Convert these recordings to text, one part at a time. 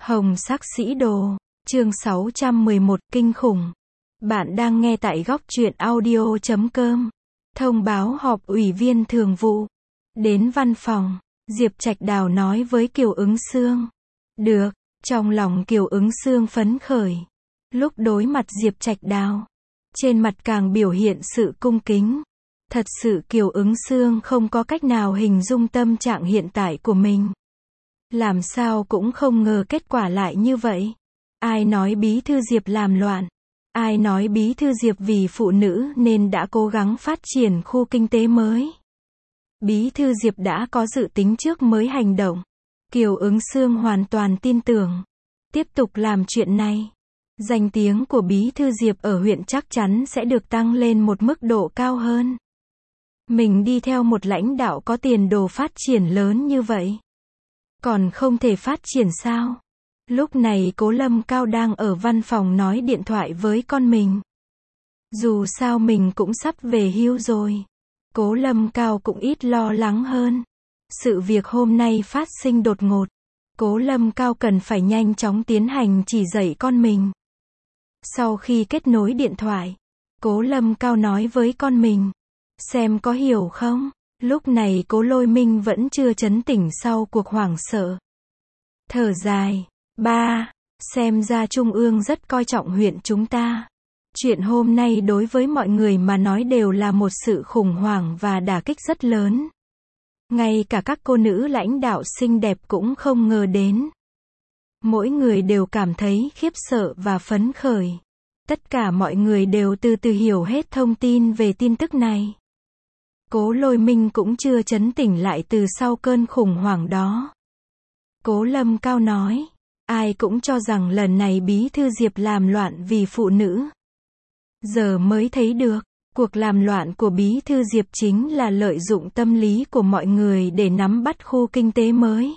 Hồng sắc sĩ đồ, chương 611, kinh khủng. Bạn đang nghe tại góc truyện audio.com. Thông báo họp ủy viên thường vụ. Đến văn phòng, Diệp Trạch Đào nói với Kiều Ứng Xương. Được, trong lòng Kiều Ứng Xương phấn khởi. Lúc đối mặt Diệp Trạch Đào, trên mặt càng biểu hiện sự cung kính. Thật sự Kiều Ứng Xương không có cách nào hình dung tâm trạng hiện tại của mình. Làm sao cũng không ngờ kết quả lại như vậy. Ai nói Bí thư Diệp làm loạn? Ai nói Bí thư Diệp vì phụ nữ nên đã cố gắng phát triển khu kinh tế mới? Bí thư Diệp đã có dự tính trước mới hành động. Kiều Ứng Xương hoàn toàn tin tưởng. Tiếp tục làm chuyện này, danh tiếng của Bí thư Diệp ở huyện chắc chắn sẽ được tăng lên một mức độ cao hơn. Mình đi theo một lãnh đạo có tiền đồ phát triển lớn như vậy, còn không thể phát triển sao? Lúc này Cố Lâm Cao đang ở văn phòng nói điện thoại với con mình. Dù sao mình cũng sắp về hưu rồi. Cố Lâm Cao cũng ít lo lắng hơn. Sự việc hôm nay phát sinh đột ngột. Cố Lâm Cao cần phải nhanh chóng tiến hành chỉ dạy con mình. Sau khi kết nối điện thoại, Cố Lâm Cao nói với con mình. Xem có hiểu không? Lúc này Cố Lôi Minh vẫn chưa trấn tỉnh sau cuộc hoảng sợ. Thở dài. Ba, xem ra Trung ương rất coi trọng huyện chúng ta. Chuyện hôm nay đối với mọi người mà nói đều là một sự khủng hoảng và đả kích rất lớn. Ngay cả các cô nữ lãnh đạo xinh đẹp cũng không ngờ đến. Mỗi người đều cảm thấy khiếp sợ và phấn khởi. Tất cả mọi người đều từ từ hiểu hết thông tin về tin tức này. Cố Lôi Minh cũng chưa trấn tỉnh lại từ sau cơn khủng hoảng đó. Cố Lâm Cao nói, ai cũng cho rằng lần này Bí thư Diệp làm loạn vì phụ nữ. Giờ mới thấy được, cuộc làm loạn của Bí thư Diệp chính là lợi dụng tâm lý của mọi người để nắm bắt khu kinh tế mới.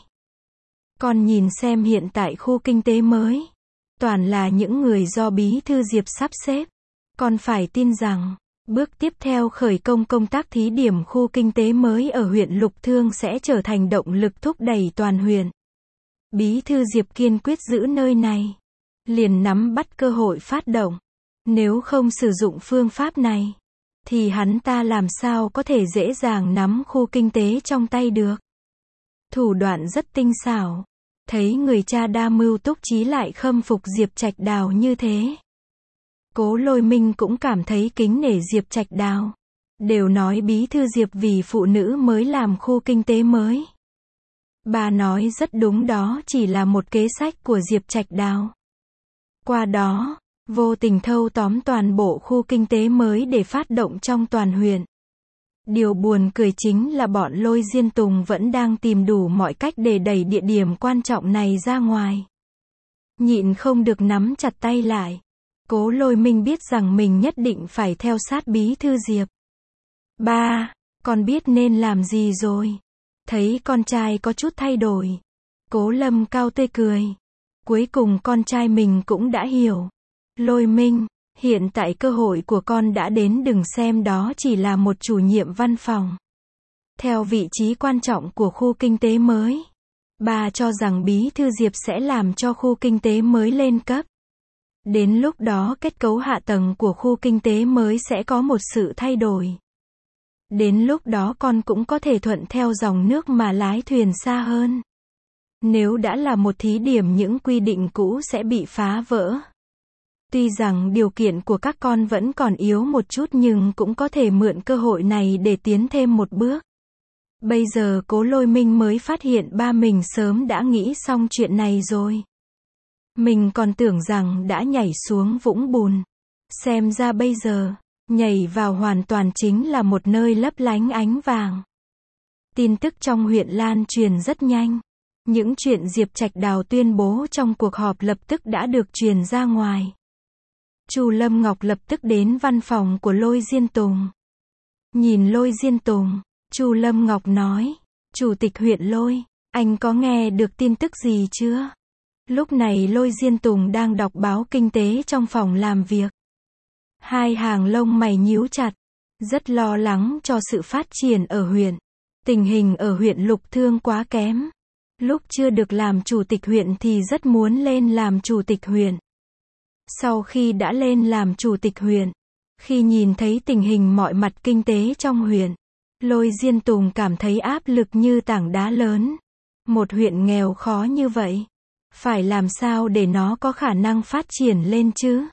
Con nhìn xem hiện tại khu kinh tế mới, toàn là những người do Bí thư Diệp sắp xếp. Con phải tin rằng, bước tiếp theo khởi công công tác thí điểm khu kinh tế mới ở huyện Lục Thương sẽ trở thành động lực thúc đẩy toàn huyện. Bí thư Diệp kiên quyết giữ nơi này, liền nắm bắt cơ hội phát động. Nếu không sử dụng phương pháp này, thì hắn ta làm sao có thể dễ dàng nắm khu kinh tế trong tay được. Thủ đoạn rất tinh xảo. Thấy người cha đa mưu túc trí lại khâm phục Diệp Trạch Đào như thế. Cố Lôi Minh cũng cảm thấy kính nể Diệp Trạch Đào. Đều nói Bí thư Diệp vì phụ nữ mới làm khu kinh tế mới. Bà nói rất đúng, đó chỉ là một kế sách của Diệp Trạch Đào. Qua đó, vô tình thâu tóm toàn bộ khu kinh tế mới để phát động trong toàn huyện. Điều buồn cười chính là bọn Lôi Diên Tùng vẫn đang tìm đủ mọi cách để đẩy địa điểm quan trọng này ra ngoài. Nhịn không được nắm chặt tay lại. Cố Lôi Minh biết rằng mình nhất định phải theo sát Bí thư Diệp. Ba, con biết nên làm gì rồi. Thấy con trai có chút thay đổi, Cố Lâm Cao tươi cười. Cuối cùng con trai mình cũng đã hiểu. Lôi Minh, hiện tại cơ hội của con đã đến, đừng xem đó chỉ là một chủ nhiệm văn phòng. Theo vị trí quan trọng của khu kinh tế mới, bà cho rằng Bí thư Diệp sẽ làm cho khu kinh tế mới lên cấp. Đến lúc đó kết cấu hạ tầng của khu kinh tế mới sẽ có một sự thay đổi. Đến lúc đó con cũng có thể thuận theo dòng nước mà lái thuyền xa hơn. Nếu đã là một thí điểm, những quy định cũ sẽ bị phá vỡ. Tuy rằng điều kiện của các con vẫn còn yếu một chút nhưng cũng có thể mượn cơ hội này để tiến thêm một bước. Bây giờ Cố Lôi Minh mới phát hiện ba mình sớm đã nghĩ xong chuyện này rồi. Mình còn tưởng rằng đã nhảy xuống vũng bùn. Xem ra bây giờ, nhảy vào hoàn toàn chính là một nơi lấp lánh ánh vàng. Tin tức trong huyện lan truyền rất nhanh. Những chuyện Diệp Trạch Đào tuyên bố trong cuộc họp lập tức đã được truyền ra ngoài. Chu Lâm Ngọc lập tức đến văn phòng của Lôi Diên Tùng. Nhìn Lôi Diên Tùng, Chu Lâm Ngọc nói, Chủ tịch huyện Lôi, anh có nghe được tin tức gì chưa? Lúc này Lôi Diên Tùng đang đọc báo kinh tế trong phòng làm việc. Hai hàng lông mày nhíu chặt, rất lo lắng cho sự phát triển ở huyện. Tình hình ở huyện Lục Thương quá kém. Lúc chưa được làm chủ tịch huyện thì rất muốn lên làm chủ tịch huyện. Sau khi đã lên làm chủ tịch huyện, khi nhìn thấy tình hình mọi mặt kinh tế trong huyện, Lôi Diên Tùng cảm thấy áp lực như tảng đá lớn. Một huyện nghèo khó như vậy, phải làm sao để nó có khả năng phát triển lên chứ?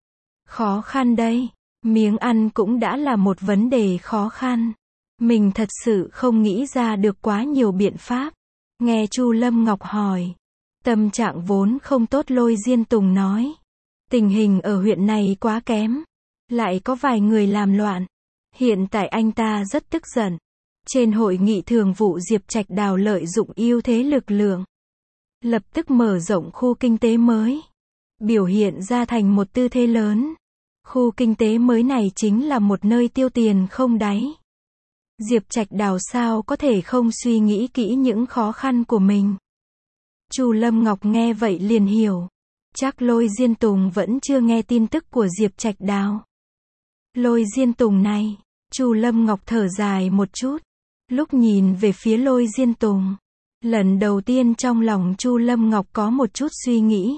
Khó khăn đây, miếng ăn cũng đã là một vấn đề khó khăn. Mình thật sự không nghĩ ra được quá nhiều biện pháp. Nghe Chu Lâm Ngọc hỏi, tâm trạng vốn không tốt, Lôi Diên Tùng nói, tình hình ở huyện này quá kém, lại có vài người làm loạn. Hiện tại anh ta rất tức giận. Trên hội nghị thường vụ, Diệp Trạch Đào lợi dụng ưu thế lực lượng, lập tức mở rộng khu kinh tế mới, biểu hiện ra thành một tư thế lớn. Khu kinh tế mới này chính là một nơi tiêu tiền không đáy. Diệp Trạch Đào sao có thể không suy nghĩ kỹ những khó khăn của mình. Chu Lâm Ngọc nghe vậy liền hiểu. Chắc Lôi Diên Tùng vẫn chưa nghe tin tức của Diệp Trạch Đào. Lôi Diên Tùng này, Chu Lâm Ngọc thở dài một chút. Lúc nhìn về phía Lôi Diên Tùng, lần đầu tiên trong lòng Chu Lâm Ngọc có một chút suy nghĩ.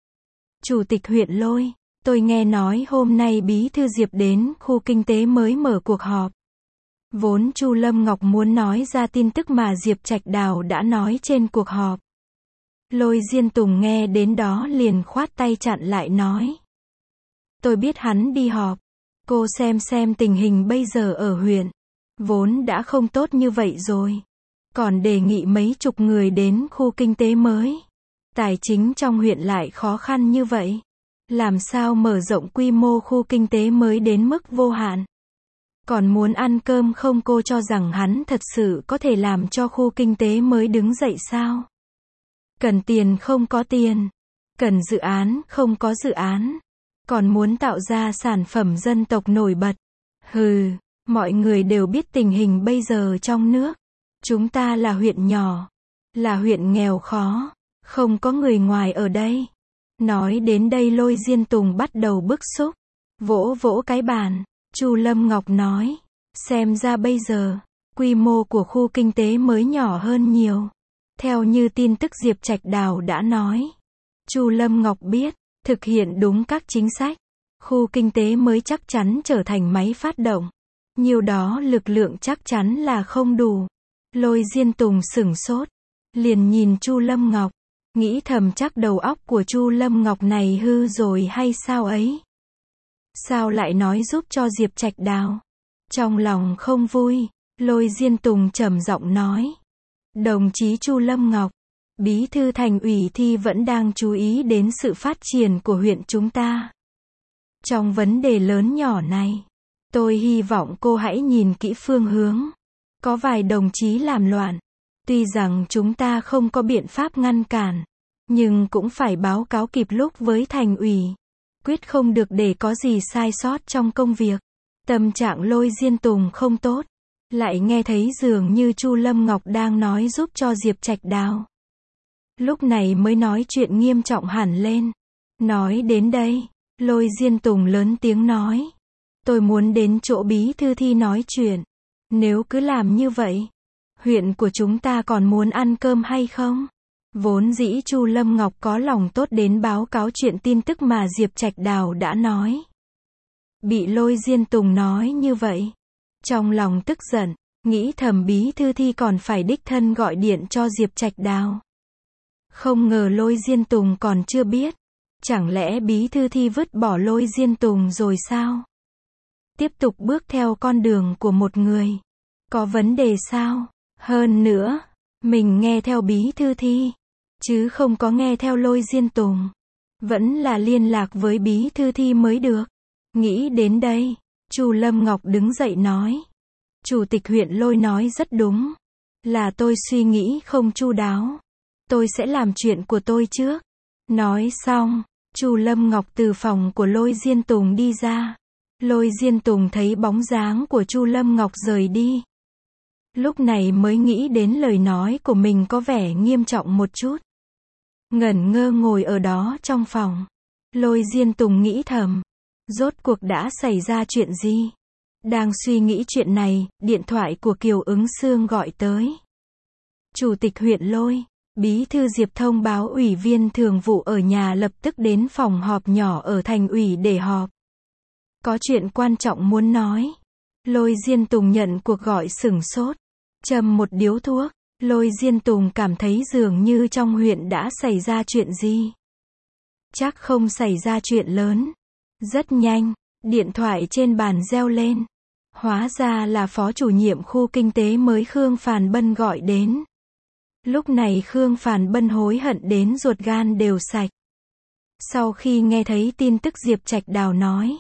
Chủ tịch huyện Lôi, tôi nghe nói hôm nay Bí thư Diệp đến khu kinh tế mới mở cuộc họp. Vốn Chu Lâm Ngọc muốn nói ra tin tức mà Diệp Trạch Đào đã nói trên cuộc họp. Lôi Diên Tùng nghe đến đó liền khoát tay chặn lại nói. Tôi biết hắn đi họp. Cô xem tình hình bây giờ ở huyện, vốn đã không tốt như vậy rồi. Còn đề nghị mấy chục người đến khu kinh tế mới. Tài chính trong huyện lại khó khăn như vậy. Làm sao mở rộng quy mô khu kinh tế mới đến mức vô hạn? Còn muốn ăn cơm không? Cô cho rằng hắn thật sự có thể làm cho khu kinh tế mới đứng dậy sao? Cần tiền không có tiền. Cần dự án không có dự án. Còn muốn tạo ra sản phẩm dân tộc nổi bật. Hừ, mọi người đều biết tình hình bây giờ trong nước. Chúng ta là huyện nhỏ, là huyện nghèo khó, không có người ngoài ở đây. Nói đến đây Lôi Diên Tùng bắt đầu bức xúc, vỗ vỗ cái bàn. Chu Lâm Ngọc nói, xem ra bây giờ, quy mô của khu kinh tế mới nhỏ hơn nhiều. Theo như tin tức Diệp Trạch Đào đã nói, Chu Lâm Ngọc biết, thực hiện đúng các chính sách, khu kinh tế mới chắc chắn trở thành máy phát động. Nhiều đó lực lượng chắc chắn là không đủ. Lôi Diên Tùng sửng sốt, liền nhìn Chu Lâm Ngọc, nghĩ thầm chắc đầu óc của Chu Lâm Ngọc này hư rồi hay sao ấy. Sao lại nói giúp cho Diệp Trạch Đào? Trong lòng không vui, Lôi Diên Tùng trầm giọng nói. Đồng chí Chu Lâm Ngọc, Bí thư Thành ủy Thi vẫn đang chú ý đến sự phát triển của huyện chúng ta. Trong vấn đề lớn nhỏ này, tôi hy vọng cô hãy nhìn kỹ phương hướng. Có vài đồng chí làm loạn. Tuy rằng chúng ta không có biện pháp ngăn cản, nhưng cũng phải báo cáo kịp lúc với Thành ủy. Quyết không được để có gì sai sót trong công việc. Tâm trạng Lôi Diên Tùng không tốt. Lại nghe thấy dường như Chu Lâm Ngọc đang nói giúp cho Diệp Trạch Đào. Lúc này mới nói chuyện nghiêm trọng hẳn lên. Nói đến đây, Lôi Diên Tùng lớn tiếng nói. Tôi muốn đến chỗ Bí thư Thi nói chuyện. Nếu cứ làm như vậy, huyện của chúng ta còn muốn ăn cơm hay không? Vốn dĩ Chu Lâm Ngọc có lòng tốt đến báo cáo chuyện tin tức mà Diệp Trạch Đào đã nói. Bị Lôi Diên Tùng nói như vậy, trong lòng tức giận, nghĩ thầm Bí thư Thi còn phải đích thân gọi điện cho Diệp Trạch Đào. Không ngờ Lôi Diên Tùng còn chưa biết. Chẳng lẽ Bí thư Thi vứt bỏ Lôi Diên Tùng rồi sao? Tiếp tục bước theo con đường của một người. Có vấn đề sao? Hơn nữa, mình nghe theo Bí thư Thi, chứ không có nghe theo Lôi Diên Tùng. Vẫn là liên lạc với Bí thư Thi mới được. Nghĩ đến đây, Chu Lâm Ngọc đứng dậy nói. Chủ tịch huyện Lôi nói rất đúng. Là tôi suy nghĩ không chu đáo. Tôi sẽ làm chuyện của tôi trước. Nói xong, Chu Lâm Ngọc từ phòng của Lôi Diên Tùng đi ra. Lôi Diên Tùng thấy bóng dáng của Chu Lâm Ngọc rời đi. Lúc này mới nghĩ đến lời nói của mình có vẻ nghiêm trọng một chút. Ngẩn ngơ ngồi ở đó trong phòng. Lôi Diên Tùng nghĩ thầm. Rốt cuộc đã xảy ra chuyện gì? Đang suy nghĩ chuyện này, điện thoại của Kiều Ứng Xương gọi tới. Chủ tịch huyện Lôi, Bí thư Diệp thông báo ủy viên thường vụ ở nhà lập tức đến phòng họp nhỏ ở thành ủy để họp. Có chuyện quan trọng muốn nói. Lôi Diên Tùng nhận cuộc gọi sửng sốt. Châm một điếu thuốc. Lôi Diên Tùng cảm thấy dường như trong huyện đã xảy ra chuyện gì. Chắc không xảy ra chuyện lớn. Rất nhanh, điện thoại trên bàn reo lên. Hóa ra là phó chủ nhiệm khu kinh tế mới Khương Phàn Bân gọi đến. Lúc này Khương Phàn Bân hối hận đến ruột gan đều sạch. Sau khi nghe thấy tin tức Diệp Trạch Đào nói,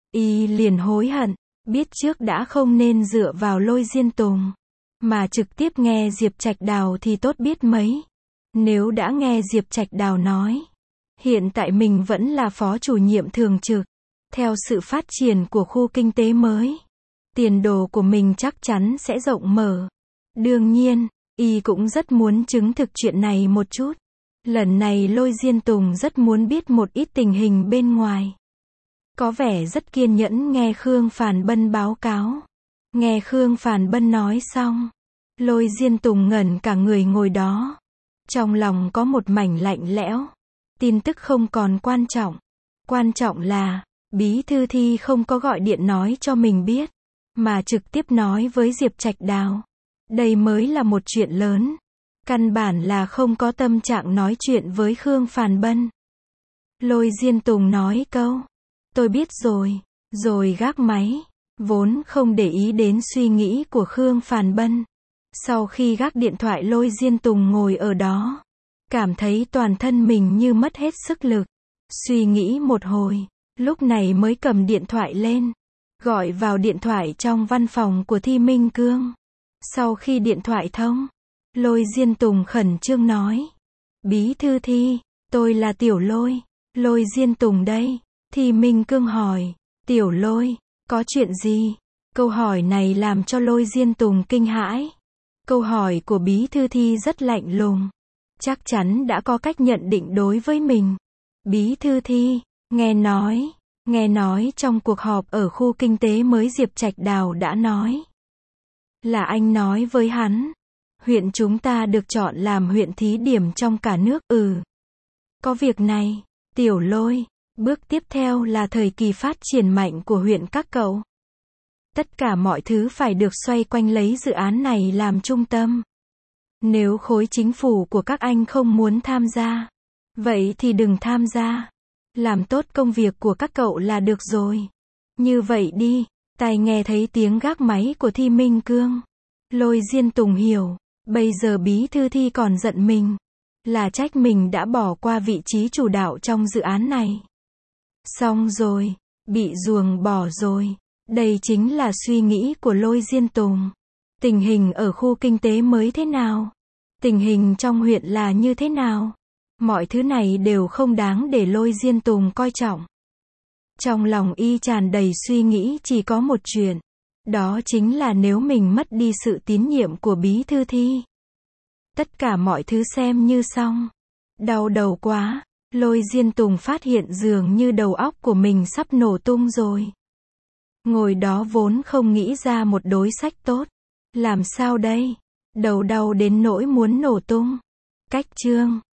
y liền hối hận, biết trước đã không nên dựa vào Lôi Diên Tùng, mà trực tiếp nghe Diệp Trạch Đào thì tốt biết mấy. Nếu đã nghe Diệp Trạch Đào nói, hiện tại mình vẫn là phó chủ nhiệm thường trực, theo sự phát triển của khu kinh tế mới, tiền đồ của mình chắc chắn sẽ rộng mở. Đương nhiên, y cũng rất muốn chứng thực chuyện này một chút. Lần này Lôi Diên Tùng rất muốn biết một ít tình hình bên ngoài. Có vẻ rất kiên nhẫn nghe Khương Phàn Bân báo cáo. Nghe Khương Phàn Bân nói xong, Lôi Diên Tùng ngẩn cả người ngồi đó. Trong lòng có một mảnh lạnh lẽo. Tin tức không còn quan trọng. Quan trọng là, Bí thư Thi không có gọi điện nói cho mình biết, mà trực tiếp nói với Diệp Trạch Đào. Đây mới là một chuyện lớn. Căn bản là không có tâm trạng nói chuyện với Khương Phàn Bân. Lôi Diên Tùng nói câu, tôi biết rồi, rồi gác máy, vốn không để ý đến suy nghĩ của Khương Phàn Bân. Sau khi gác điện thoại Lôi Diên Tùng ngồi ở đó, cảm thấy toàn thân mình như mất hết sức lực. Suy nghĩ một hồi, lúc này mới cầm điện thoại lên, gọi vào điện thoại trong văn phòng của Thi Minh Cương. Sau khi điện thoại thông, Lôi Diên Tùng khẩn trương nói, Bí thư Thi, tôi là Tiểu Lôi. Lôi Diên Tùng đây. Thi Minh Cương hỏi, Tiểu Lôi, có chuyện gì? Câu hỏi này làm cho Lôi Diên Tùng kinh hãi. Câu hỏi của Bí thư Thi rất lạnh lùng. Chắc chắn đã có cách nhận định đối với mình. Bí thư Thi, nghe nói trong cuộc họp ở khu kinh tế mới Diệp Trạch Đào đã nói. Là anh nói với hắn, huyện chúng ta được chọn làm huyện thí điểm trong cả nước. Có việc này, Tiểu Lôi, bước tiếp theo là thời kỳ phát triển mạnh của huyện các cậu. Tất cả mọi thứ phải được xoay quanh lấy dự án này làm trung tâm. Nếu khối chính phủ của các anh không muốn tham gia, vậy thì đừng tham gia. Làm tốt công việc của các cậu là được rồi. Như vậy đi. Tai nghe thấy tiếng gác máy của Thi Minh Cương. Lôi Diên Tùng hiểu, bây giờ Bí thư Thi còn giận mình. Là trách mình đã bỏ qua vị trí chủ đạo trong dự án này. Xong rồi, bị ruồng bỏ rồi. Đây chính là suy nghĩ của Lôi Diên Tùng. Tình hình ở khu kinh tế mới thế nào? Tình hình trong huyện là như thế nào? Mọi thứ này đều không đáng để Lôi Diên Tùng coi trọng. Trong lòng y tràn đầy suy nghĩ chỉ có một chuyện. Đó chính là nếu mình mất đi sự tín nhiệm của Bí thư Thi, tất cả mọi thứ xem như xong. Đau đầu quá. Lôi Diên Tùng phát hiện dường như đầu óc của mình sắp nổ tung rồi. Ngồi đó vốn không nghĩ ra một đối sách tốt. Làm sao đây? Đầu đau đến nỗi muốn nổ tung. Cách chương